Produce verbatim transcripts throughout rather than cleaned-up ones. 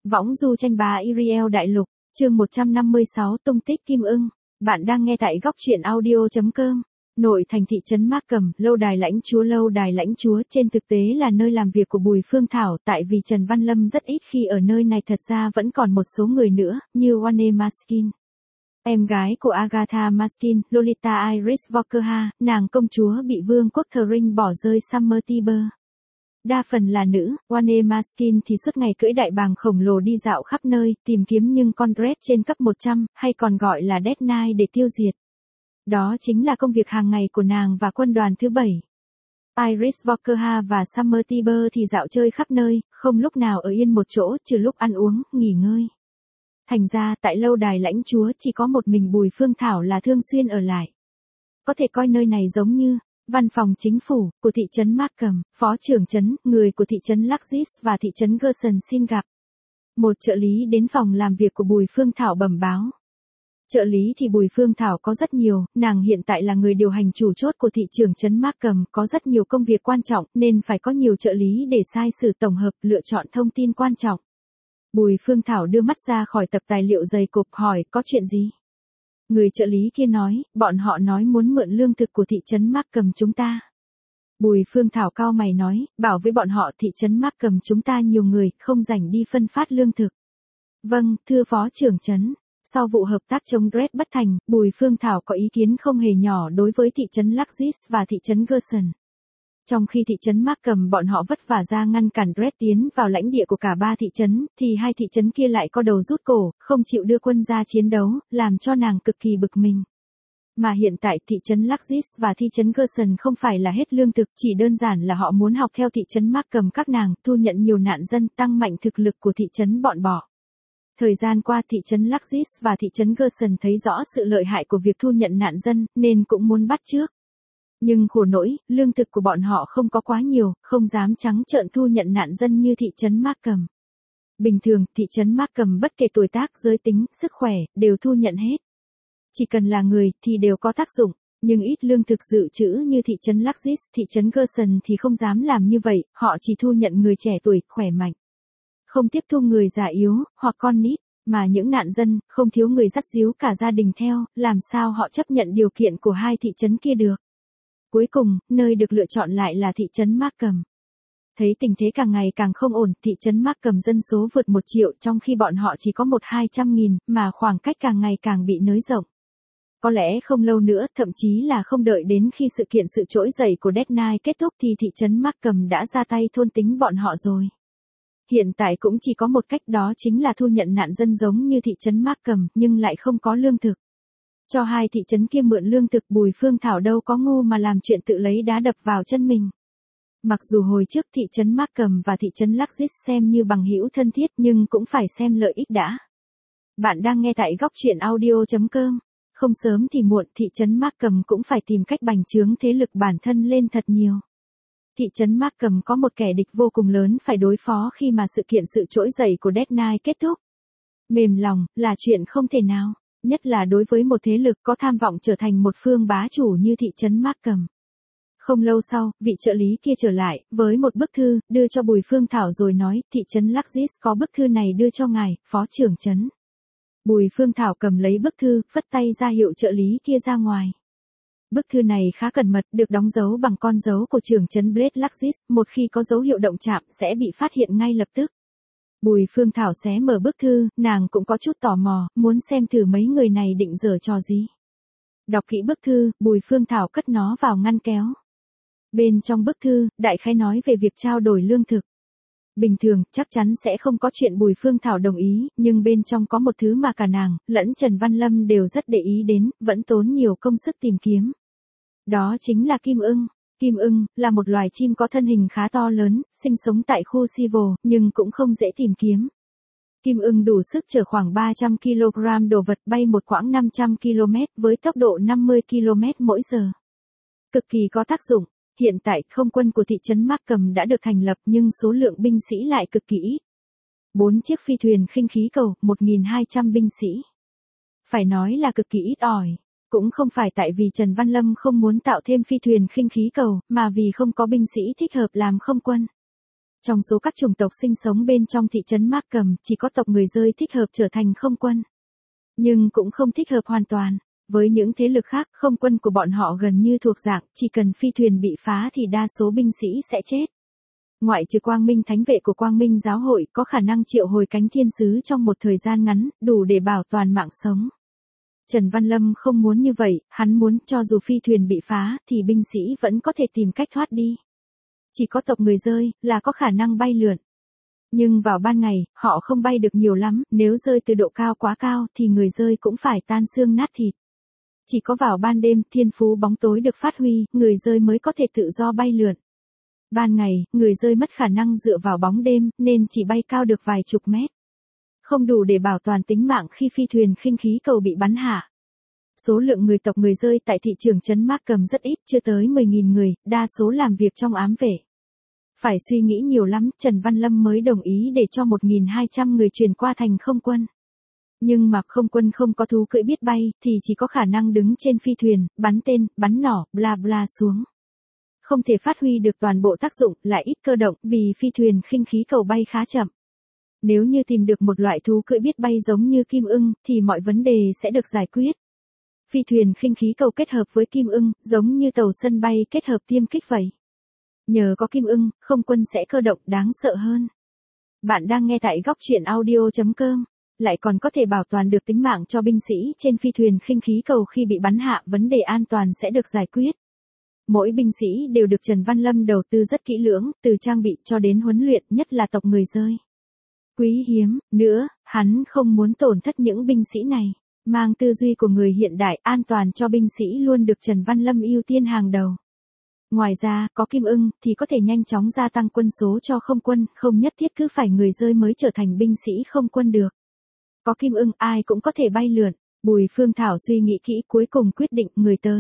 Võng du tranh bá Iriel đại lục, chương một trăm năm mươi sáu tung tích Kim Ưng. Bạn đang nghe tại góc truyện audio.com. Nội thành thị trấn Markham, lâu đài lãnh chúa lâu đài lãnh chúa trên thực tế là nơi làm việc của Bùi Phương Thảo, tại vì Trần Văn Lâm rất ít khi ở nơi này, thật ra vẫn còn một số người nữa, như Wanne Maskin. Em gái của Agatha Maskin, Lolita Iris Volkerha, nàng công chúa bị vương quốc Thring bỏ rơi Summer Tiber. Đa phần là nữ, Wanne Maskin thì suốt ngày cưỡi đại bàng khổng lồ đi dạo khắp nơi, tìm kiếm những con Dread trên cấp một trăm, hay còn gọi là Dead Knight để tiêu diệt. Đó chính là công việc hàng ngày của nàng và quân đoàn thứ bảy. Iris Volkerha và Summer Tiber thì dạo chơi khắp nơi, không lúc nào ở yên một chỗ trừ lúc ăn uống, nghỉ ngơi. Thành ra tại lâu đài lãnh chúa chỉ có một mình Bùi Phương Thảo là thường xuyên ở lại. Có thể coi nơi này giống như văn phòng chính phủ của thị trấn Markham, phó trưởng trấn, người của thị trấn Luxis và thị trấn Gerson xin gặp. Một trợ lý đến phòng làm việc của Bùi Phương Thảo bẩm báo. Trợ lý thì Bùi Phương Thảo có rất nhiều, nàng hiện tại là người điều hành chủ chốt của thị trưởng trấn Markham, có rất nhiều công việc quan trọng nên phải có nhiều trợ lý để sai sử tổng hợp, lựa chọn thông tin quan trọng. Bùi Phương Thảo đưa mắt ra khỏi tập tài liệu dày cộp hỏi có chuyện gì. Người trợ lý kia nói, bọn họ nói muốn mượn lương thực của thị trấn Markham chúng ta. Bùi Phương Thảo cau mày nói, bảo với bọn họ thị trấn Markham chúng ta nhiều người, không rảnh đi phân phát lương thực. Vâng, thưa phó trưởng trấn. Sau vụ hợp tác chống Dread bất thành, Bùi Phương Thảo có ý kiến không hề nhỏ đối với thị trấn Luxis và thị trấn Gerson. Trong khi thị trấn Markham bọn họ vất vả ra ngăn cản Dread tiến vào lãnh địa của cả ba thị trấn, thì hai thị trấn kia lại co đầu rút cổ, không chịu đưa quân ra chiến đấu, làm cho nàng cực kỳ bực mình. Mà hiện tại thị trấn Luxis và thị trấn Gerson không phải là hết lương thực, chỉ đơn giản là họ muốn học theo thị trấn Markham các nàng, thu nhận nhiều nạn dân, tăng mạnh thực lực của thị trấn bọn bỏ. Thời gian qua thị trấn Luxis và thị trấn Gerson thấy rõ sự lợi hại của việc thu nhận nạn dân, nên cũng muốn bắt chước. Nhưng khổ nỗi, lương thực của bọn họ không có quá nhiều, không dám trắng trợn thu nhận nạn dân như thị trấn Markham. Bình thường, thị trấn Markham bất kể tuổi tác, giới tính, sức khỏe, đều thu nhận hết. Chỉ cần là người, thì đều có tác dụng, nhưng ít lương thực dự trữ như thị trấn Luxis, thị trấn Gerson thì không dám làm như vậy, họ chỉ thu nhận người trẻ tuổi, khỏe mạnh. Không tiếp thu người già yếu, hoặc con nít, mà những nạn dân, không thiếu người dắt díu cả gia đình theo, làm sao họ chấp nhận điều kiện của hai thị trấn kia được. Cuối cùng, nơi được lựa chọn lại là thị trấn Markham. Thấy tình thế càng ngày càng không ổn, thị trấn Markham dân số vượt một triệu trong khi bọn họ chỉ có một hai trăm nghìn, mà khoảng cách càng ngày càng bị nới rộng. Có lẽ không lâu nữa, thậm chí là không đợi đến khi sự kiện sự trỗi dậy của Dead Knight kết thúc thì thị trấn Markham đã ra tay thôn tính bọn họ rồi. Hiện tại cũng chỉ có một cách, đó chính là thu nhận nạn dân giống như thị trấn Markham, nhưng lại không có lương thực. Cho hai thị trấn kia mượn lương thực, Bùi Phương Thảo đâu có ngu mà làm chuyện tự lấy đá đập vào chân mình. Mặc dù hồi trước thị trấn Markham và thị trấn Luxis xem như bằng hữu thân thiết, nhưng cũng phải xem lợi ích đã. Bạn đang nghe tại góc truyện audio.com. Không sớm thì muộn, thị trấn Markham cũng phải tìm cách bành trướng thế lực bản thân lên thật nhiều. Thị trấn Markham có một kẻ địch vô cùng lớn phải đối phó khi mà sự kiện sự trỗi dậy của Dead Knight kết thúc. Mềm lòng là chuyện không thể nào, nhất là đối với một thế lực có tham vọng trở thành một phương bá chủ như thị trấn Markham. Không lâu sau, vị trợ lý kia trở lại, với một bức thư, đưa cho Bùi Phương Thảo rồi nói, thị trấn Luxis có bức thư này đưa cho ngài, phó trưởng trấn. Bùi Phương Thảo cầm lấy bức thư, phất tay ra hiệu trợ lý kia ra ngoài. Bức thư này khá cẩn mật, được đóng dấu bằng con dấu của trưởng trấn Blade Luxis, một khi có dấu hiệu động chạm sẽ bị phát hiện ngay lập tức. Bùi Phương Thảo xé mở bức thư, nàng cũng có chút tò mò, muốn xem thử mấy người này định giở trò gì. Đọc kỹ bức thư, Bùi Phương Thảo cất nó vào ngăn kéo. Bên trong bức thư, đại khái nói về việc trao đổi lương thực. Bình thường, chắc chắn sẽ không có chuyện Bùi Phương Thảo đồng ý, nhưng bên trong có một thứ mà cả nàng, lẫn Trần Văn Lâm đều rất để ý đến, vẫn tốn nhiều công sức tìm kiếm. Đó chính là kim ưng. Kim ưng, là một loài chim có thân hình khá to lớn, sinh sống tại khu Civil, nhưng cũng không dễ tìm kiếm. Kim ưng đủ sức chở khoảng ba trăm ki lô gam đồ vật, bay một quãng năm trăm ki lô mét với tốc độ năm mươi ki lô mét mỗi giờ. Cực kỳ có tác dụng. Hiện tại, không quân của thị trấn Markham đã được thành lập nhưng số lượng binh sĩ lại cực kỳ ít. Bốn chiếc phi thuyền khinh khí cầu, một nghìn hai trăm binh sĩ. Phải nói là cực kỳ ít ỏi. Cũng không phải tại vì Trần Văn Lâm không muốn tạo thêm phi thuyền khinh khí cầu, mà vì không có binh sĩ thích hợp làm không quân. Trong số các chủng tộc sinh sống bên trong thị trấn Mác Cầm, chỉ có tộc người Dơi thích hợp trở thành không quân. Nhưng cũng không thích hợp hoàn toàn. Với những thế lực khác, không quân của bọn họ gần như thuộc dạng, chỉ cần phi thuyền bị phá thì đa số binh sĩ sẽ chết. Ngoại trừ Quang Minh Thánh Vệ của Quang Minh Giáo hội có khả năng triệu hồi cánh thiên sứ trong một thời gian ngắn, đủ để bảo toàn mạng sống. Trần Văn Lâm không muốn như vậy, hắn muốn cho dù phi thuyền bị phá thì binh sĩ vẫn có thể tìm cách thoát đi. Chỉ có tộc người Dơi là có khả năng bay lượn. Nhưng vào ban ngày, họ không bay được nhiều lắm, nếu rơi từ độ cao quá cao thì người Dơi cũng phải tan xương nát thịt. Chỉ có vào ban đêm, thiên phú bóng tối được phát huy, người Dơi mới có thể tự do bay lượn. Ban ngày, người Dơi mất khả năng dựa vào bóng đêm, nên chỉ bay cao được vài chục mét. Không đủ để bảo toàn tính mạng khi phi thuyền khinh khí cầu bị bắn hạ. Số lượng người tộc người Dơi tại thị trường trấn Mác Cầm rất ít, chưa tới mười nghìn người, đa số làm việc trong ám vệ. Phải suy nghĩ nhiều lắm, Trần Văn Lâm mới đồng ý để cho một nghìn hai trăm người chuyển qua thành không quân. Nhưng mà không quân không có thú cưỡi biết bay, thì chỉ có khả năng đứng trên phi thuyền, bắn tên, bắn nỏ, bla bla xuống. Không thể phát huy được toàn bộ tác dụng, lại ít cơ động, vì phi thuyền khinh khí cầu bay khá chậm. Nếu như tìm được một loại thú cưỡi biết bay giống như kim ưng, thì mọi vấn đề sẽ được giải quyết. Phi thuyền khinh khí cầu kết hợp với kim ưng, giống như tàu sân bay kết hợp tiêm kích vậy. Nhờ có kim ưng, không quân sẽ cơ động đáng sợ hơn. Bạn đang nghe tại góc truyện audio chấm com. Lại còn có thể bảo toàn được tính mạng cho binh sĩ trên phi thuyền khinh khí cầu khi bị bắn hạ, vấn đề an toàn sẽ được giải quyết. Mỗi binh sĩ đều được Trần Văn Lâm đầu tư rất kỹ lưỡng, từ trang bị cho đến huấn luyện, nhất là tộc người Dơi. Quý hiếm, nữa, hắn không muốn tổn thất những binh sĩ này. Mang tư duy của người hiện đại, an toàn cho binh sĩ luôn được Trần Văn Lâm ưu tiên hàng đầu. Ngoài ra, có kim ưng, thì có thể nhanh chóng gia tăng quân số cho không quân, không nhất thiết cứ phải người Dơi mới trở thành binh sĩ không quân được. Có kim ưng, ai cũng có thể bay lượn. Bùi Phương Thảo suy nghĩ kỹ cuối cùng quyết định người tới.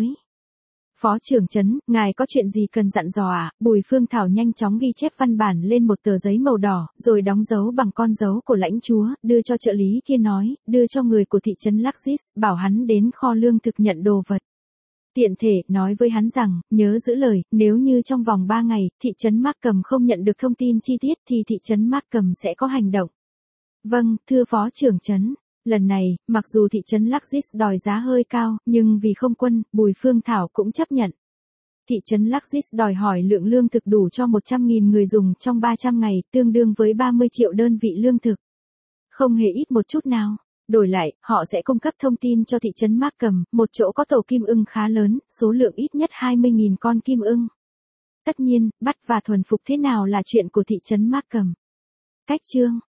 Phó trưởng trấn, ngài có chuyện gì cần dặn dò à? Bùi Phương Thảo nhanh chóng ghi chép văn bản lên một tờ giấy màu đỏ, rồi đóng dấu bằng con dấu của lãnh chúa, đưa cho trợ lý kia nói, đưa cho người của thị trấn Laxis, bảo hắn đến kho lương thực nhận đồ vật. Tiện thể, nói với hắn rằng, nhớ giữ lời, nếu như trong vòng ba ngày, thị trấn Mác Cầm không nhận được thông tin chi tiết thì thị trấn Mác Cầm sẽ có hành động. Vâng, thưa phó trưởng trấn. Lần này, mặc dù thị trấn Laxis đòi giá hơi cao, nhưng vì không quân, Bùi Phương Thảo cũng chấp nhận. Thị trấn Laxis đòi hỏi lượng lương thực đủ cho một trăm nghìn người dùng trong ba trăm ngày, tương đương với ba mươi triệu đơn vị lương thực. Không hề ít một chút nào. Đổi lại, họ sẽ cung cấp thông tin cho thị trấn Mác Cầm, một chỗ có tổ kim ưng khá lớn, số lượng ít nhất hai mươi nghìn con kim ưng. Tất nhiên, bắt và thuần phục thế nào là chuyện của thị trấn Mác Cầm. Cách chương